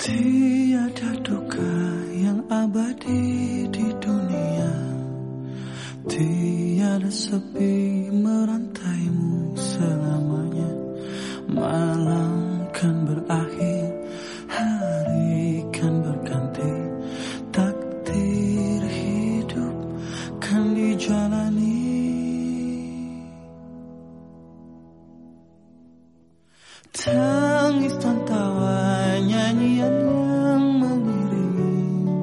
Tiada duka yang abadi di dunia, tiada sepi merantaimu selamanya. Malam kan berakhir, hari kan berganti, takdir hidup kan dijalani. Tangis dan tawa, nyanyian yang mengiringi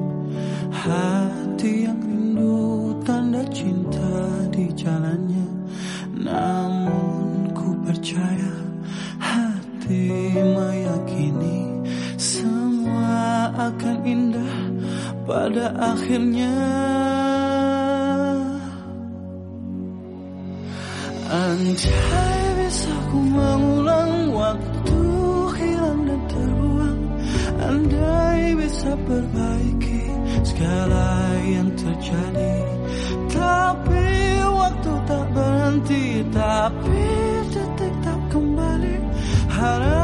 hati yang rindu, tanda cinta di jalannya. Namun ku percaya, hati meyakini semua akan indah pada akhirnya. Andai bisa ku mengulang waktu hilang dan terbuang, andai bisa perbaiki segala yang terjadi, tapi waktu tak berhenti, tapi detik tak kembali. Harap